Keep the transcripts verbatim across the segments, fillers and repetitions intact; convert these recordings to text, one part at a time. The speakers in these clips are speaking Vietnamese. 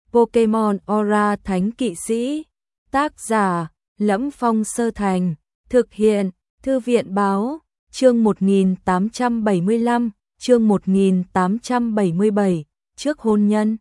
Pokemon Aura Thánh Kỵ Sĩ. Tác giả: Lẫm Phong Sơ Thành. Thực hiện: Thư viện Báo. Chương một nghìn tám trăm bảy mươi lăm, chương một nghìn tám trăm bảy mươi bảy, trước hôn nhân.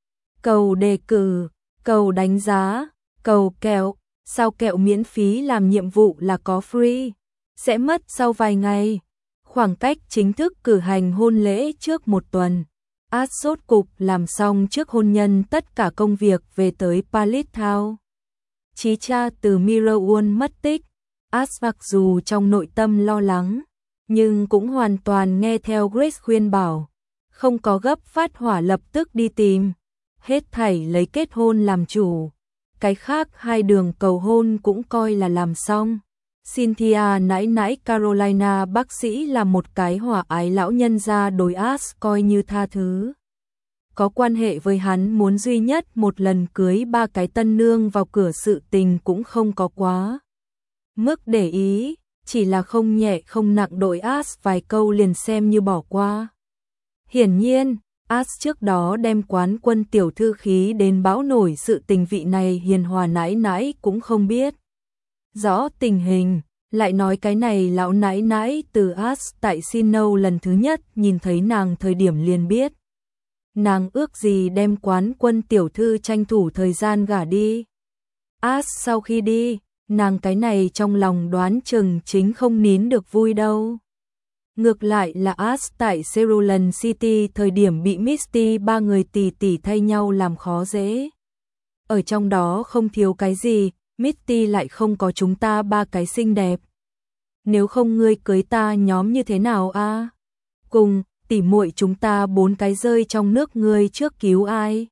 Cầu đề cử, cầu đánh giá, cầu kẹo, sao kẹo miễn phí làm nhiệm vụ là có free, sẽ mất sau vài ngày. Khoảng cách chính thức cử hành hôn lễ trước một tuần. Ash rốt cục làm xong trước hôn nhân tất cả công việc về tới Pallet Town. Chí cha từ Mirror World mất tích. Ash mặc dù trong nội tâm lo lắng, nhưng cũng hoàn toàn nghe theo Grace khuyên bảo, không có gấp phát hỏa lập tức đi tìm, hết thảy lấy kết hôn làm chủ. Cái khác hai đường cầu hôn cũng coi là làm xong. Cynthia nãi nãi Carolina bác sĩ là một cái hòa ái lão nhân gia đối Ash coi như tha thứ. Có quan hệ với hắn muốn duy nhất một lần cưới ba cái tân nương vào cửa sự tình cũng không có quá mức để ý, chỉ là không nhẹ không nặng đội Ash vài câu liền xem như bỏ qua. Hiển nhiên, Ash trước đó đem quán quân tiểu thư khí đến bão nổi sự tình vị này hiền hòa nãi nãi cũng không biết rõ tình hình, lại nói cái này lão nãi nãi từ Ash tại Sinnoh lần thứ nhất nhìn thấy nàng thời điểm liền biết. Nàng ước gì đem quán quân tiểu thư tranh thủ thời gian gả đi. Ash sau khi đi, nàng cái này trong lòng đoán chừng chính không nín được vui đâu. Ngược lại là Ash tại Cerulean City thời điểm bị Misty ba người tỉ tỉ thay nhau làm khó dễ. Ở trong đó không thiếu cái gì, Misty lại không có chúng ta ba cái xinh đẹp. Nếu không ngươi cưới ta nhóm như thế nào a? À? Cùng, tỉ muội chúng ta bốn cái rơi trong nước ngươi trước cứu ai?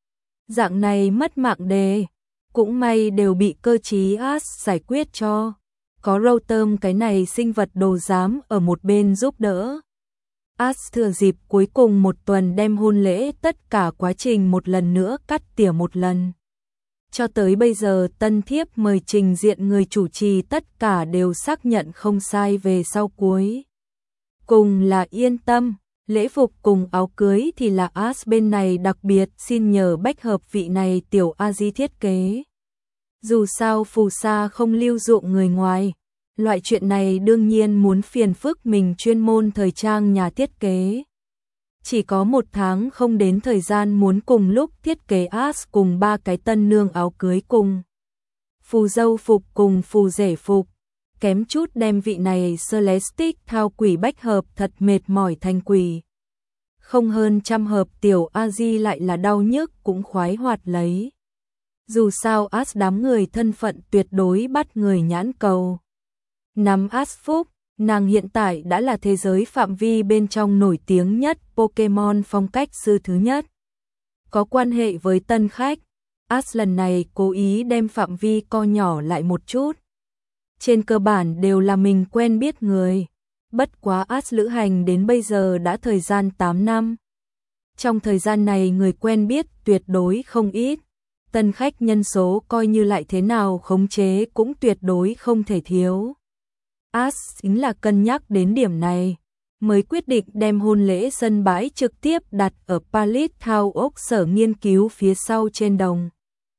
Dạng này mất mạng đề. Cũng may đều bị cơ trí Ash giải quyết cho. Có Rotom cái này sinh vật đồ giám ở một bên giúp đỡ. Ash thừa dịp cuối cùng một tuần đem hôn lễ tất cả quá trình một lần nữa cắt tỉa một lần. Cho tới bây giờ tân thiếp mời trình diện người chủ trì tất cả đều xác nhận không sai về sau cuối. Cùng là yên tâm, lễ phục cùng áo cưới thì là Ash bên này đặc biệt xin nhờ bách hợp vị này tiểu a di thiết kế. Dù sao phù sa không lưu dụng người ngoài, loại chuyện này đương nhiên muốn phiền phức mình chuyên môn thời trang nhà thiết kế. Chỉ có một tháng không đến thời gian muốn cùng lúc thiết kế Ash cùng ba cái tân nương áo cưới cùng. Phù dâu phục cùng phù rể phục, kém chút đem vị này Celestic thao quỷ bách hợp thật mệt mỏi thành quỷ. Không hơn trăm hợp tiểu a di lại là đau nhức cũng khoái hoạt lấy. Dù sao Ash đám người thân phận tuyệt đối bắt người nhãn cầu. Nắm Ash phúc, nàng hiện tại đã là thế giới phạm vi bên trong nổi tiếng nhất Pokemon phong cách sư thứ nhất. Có quan hệ với tân khách, Ash lần này cố ý đem phạm vi co nhỏ lại một chút. Trên cơ bản đều là mình quen biết người. Bất quá Ash lữ hành đến bây giờ đã thời gian tám năm. Trong thời gian này người quen biết tuyệt đối không ít. Tân khách nhân số coi như lại thế nào khống chế cũng tuyệt đối không thể thiếu. Ash chính là cân nhắc đến điểm này, mới quyết định đem hôn lễ sân bãi trực tiếp đặt ở Pallet Town ốc sở nghiên cứu phía sau trên đồng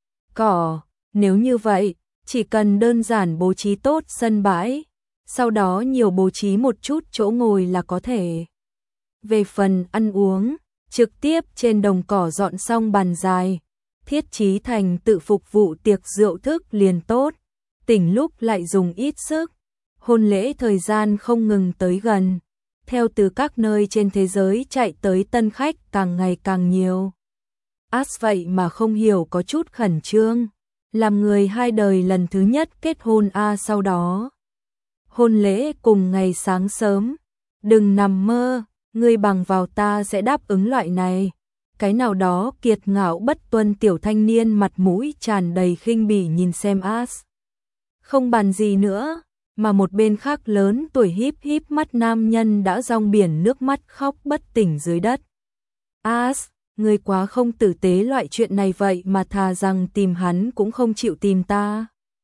cỏ. Nếu như vậy, chỉ cần đơn giản bố trí tốt sân bãi, sau đó nhiều bố trí một chút chỗ ngồi là có thể. Về phần ăn uống, trực tiếp trên đồng cỏ dọn xong bàn dài, thiết trí thành tự phục vụ tiệc rượu thức liền tốt, tỉnh lúc lại dùng ít sức. Hôn lễ thời gian không ngừng tới gần, theo từ các nơi trên thế giới chạy tới tân khách càng ngày càng nhiều. Ash vậy mà không hiểu có chút khẩn trương, làm người hai đời lần thứ nhất kết hôn a à sau đó. Hôn lễ cùng ngày sáng sớm, đừng nằm mơ, ngươi bằng vào ta sẽ đáp ứng loại này. Cái nào đó kiệt ngạo bất tuân tiểu thanh niên mặt mũi tràn đầy khinh bỉ nhìn xem Ash. Không bàn gì nữa, mà một bên khác lớn tuổi híp híp mắt nam nhân đã rong biển nước mắt khóc bất tỉnh dưới đất. Ash, ngươi quá không tử tế loại chuyện này vậy mà thà rằng tìm hắn cũng không chịu tìm ta.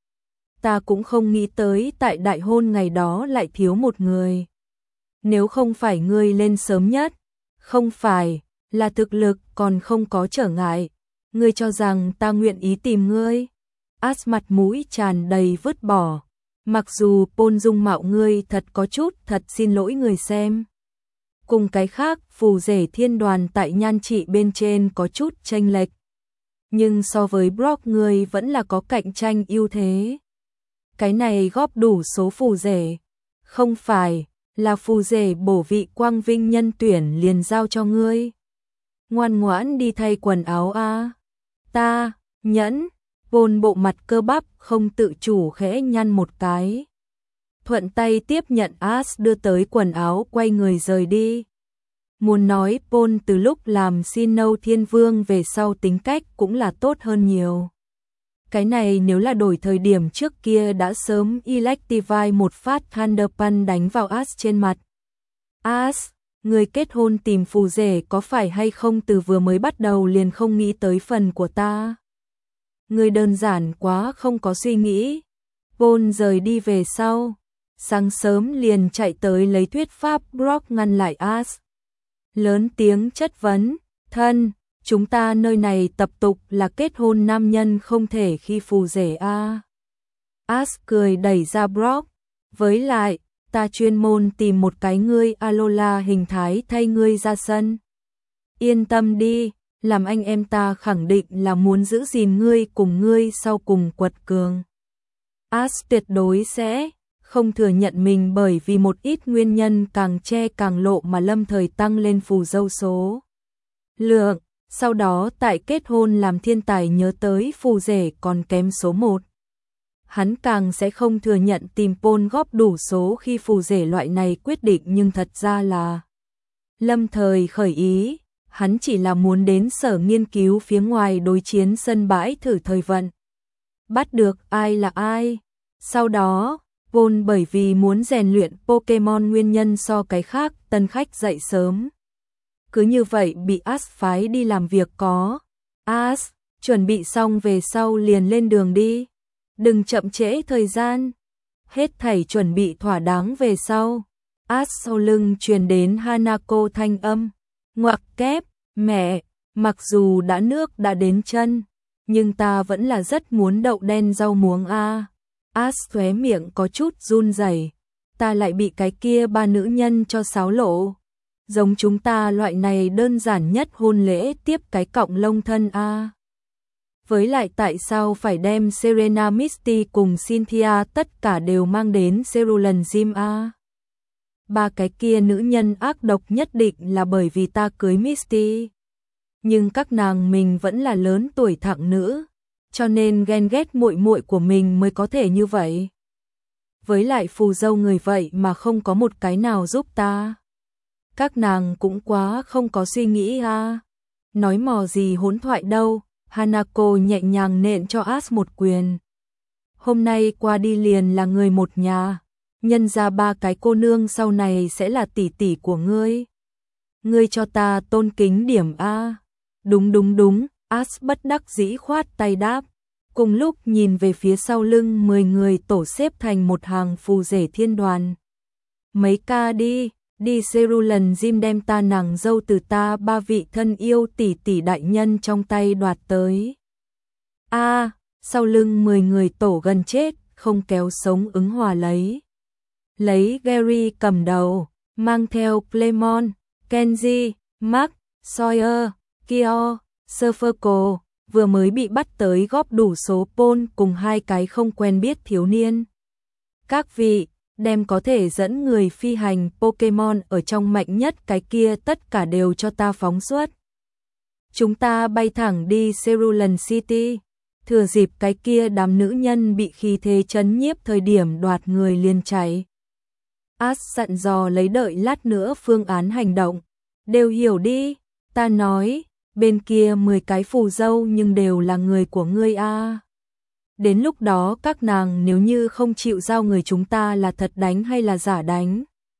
Ta cũng không nghĩ tới tại đại hôn ngày đó lại thiếu một người. Nếu không phải ngươi lên sớm nhất, không phải là thực lực còn không có trở ngại, Ngươi cho rằng ta nguyện ý tìm ngươi? As mặt mũi tràn đầy vứt bỏ. Mặc dù Paul dung mạo ngươi thật có chút, thật xin lỗi người xem. Cùng cái khác, phù rể thiên đoàn tại nhan trị bên trên có chút chênh lệch. Nhưng so với Brock ngươi vẫn là có cạnh tranh ưu thế. Cái này góp đủ số phù rể. Không phải, là phù rể bổ vị quang vinh nhân tuyển liền giao cho ngươi. Ngoan ngoãn đi thay quần áo a. Ta, nhẫn. Paul bộ mặt cơ bắp không tự chủ khẽ nhăn một cái. Thuận tay tiếp nhận As đưa tới quần áo, quay người rời đi. Muốn nói Paul từ lúc làm Sinnoh Thiên Vương về sau tính cách cũng là tốt hơn nhiều. Cái này nếu là đổi thời điểm trước kia đã sớm Electivire một phát Thunder Punch đánh vào As trên mặt. As, người kết hôn tìm phù rể có phải hay không từ vừa mới bắt đầu liền không nghĩ tới phần của ta? Người đơn giản quá không có suy nghĩ. Paul rời đi về sau. Sáng sớm liền chạy tới lấy thuyết pháp. Brock ngăn lại As. Lớn tiếng chất vấn. Thân, chúng ta nơi này tập tục là kết hôn nam nhân không thể khi phù rể a. As cười đẩy ra Brock. Với lại, ta chuyên môn tìm một cái ngươi Alola hình thái thay ngươi ra sân. Yên tâm đi, làm anh em ta khẳng định là muốn giữ gìn ngươi cùng ngươi sau cùng quật cường. As tuyệt đối sẽ không thừa nhận mình bởi vì một ít nguyên nhân càng che càng lộ mà lâm thời tăng lên phù dâu số lượng, sau đó tại kết hôn làm thiên tài nhớ tới phù rể còn kém số một. Hắn càng sẽ không thừa nhận tìm Paul góp đủ số khi phù rể loại này quyết định, nhưng thật ra là lâm thời khởi ý, hắn chỉ là muốn đến sở nghiên cứu phía ngoài đối chiến sân bãi thử thời vận. Bắt được ai là ai. Sau đó, Paul bởi vì muốn rèn luyện Pokemon nguyên nhân so cái khác tân khách dậy sớm. Cứ như vậy bị As phái đi làm việc có. As, chuẩn bị xong về sau liền lên đường đi. Đừng chậm trễ thời gian. Hết thảy chuẩn bị thỏa đáng về sau. As sau lưng truyền đến Hanako thanh âm. Ngoặc kép, mẹ, mặc dù đã nước đã đến chân, nhưng ta vẫn là rất muốn đậu đen rau muống a. As khóe miệng có chút run rẩy. Ta lại bị cái kia ba nữ nhân cho xáo lộ. Giống chúng ta loại này đơn giản nhất hôn lễ tiếp cái cọng lông thân a. Với lại tại sao phải đem Serena Misty cùng Cynthia tất cả đều mang đến Cerulean Gym a? Ba cái kia nữ nhân ác độc nhất định là bởi vì ta cưới Misty. Nhưng các nàng mình vẫn là lớn tuổi thẳng nữ, cho nên ghen ghét muội muội của mình mới có thể như vậy. Với lại phù dâu người vậy mà không có một cái nào giúp ta. Các nàng cũng quá không có suy nghĩ ha. Nói mò gì hỗn thoại đâu. Hanako nhẹ nhàng nện cho As một quyền. Hôm nay qua đi liền là người một nhà. Nhân ra ba cái cô nương sau này sẽ là tỷ tỷ của ngươi. Ngươi cho ta tôn kính điểm a. Đúng đúng đúng, As bất đắc dĩ khoát tay đáp. Cùng lúc nhìn về phía sau lưng mười người tổ xếp thành một hàng phù rể thiên đoàn. Mấy ca đi, đi Cerulean Gym đem ta nàng dâu từ ta ba vị thân yêu tỷ tỷ đại nhân trong tay đoạt tới. A, à, sau lưng mười người tổ gần chết, không kéo sống ứng hòa lấy. Lấy Gary cầm đầu, mang theo Clemon, Kenji, Mark, Sawyer, Kyo, Surferco, vừa mới bị bắt tới góp đủ số Paul cùng hai cái không quen biết thiếu niên. Các vị, đem có thể dẫn người phi hành Pokemon ở trong mạnh nhất cái kia tất cả đều cho ta phóng xuất. Chúng ta bay thẳng đi Cerulean City, thừa dịp cái kia đám nữ nhân bị khí thế chấn nhiếp thời điểm đoạt người liền chạy. As dặn dò lấy đợi lát nữa phương án hành động. Đều hiểu đi, ta nói, bên kia mười cái phù dâu nhưng đều là người của ngươi a. Đến lúc đó các nàng nếu như không chịu giao người chúng ta là thật đánh hay là giả đánh?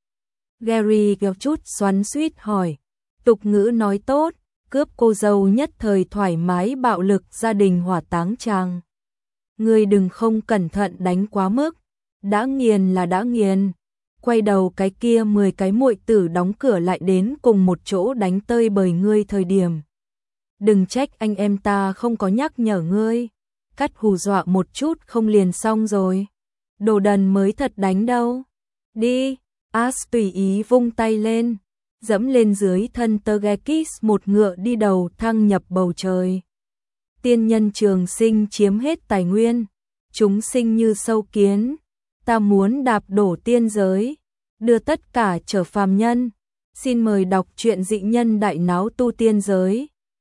Gary kéo chút xoắn xuýt hỏi. Tục ngữ nói tốt, cướp cô dâu nhất thời thoải mái bạo lực gia đình hỏa táng chàng. Ngươi đừng không cẩn thận đánh quá mức, đã nghiền là đã nghiền. Quay đầu cái kia mười cái muội tử đóng cửa lại đến cùng một chỗ đánh tơi bời ngươi thời điểm. đừng trách anh em ta không có nhắc nhở ngươi, cắt hù dọa một chút không liền xong rồi. Đồ đần mới thật đánh đâu. Đi, As tùy ý vung tay lên, dẫm lên dưới thân Tergekis một ngựa đi đầu thăng nhập bầu trời. Tiên nhân trường sinh chiếm hết tài nguyên, chúng sinh như sâu kiến, ta muốn đạp đổ tiên giới, đưa tất cả trở phàm nhân. Xin mời đọc truyện Dị Nhân Đại Náo Tu Tiên Giới.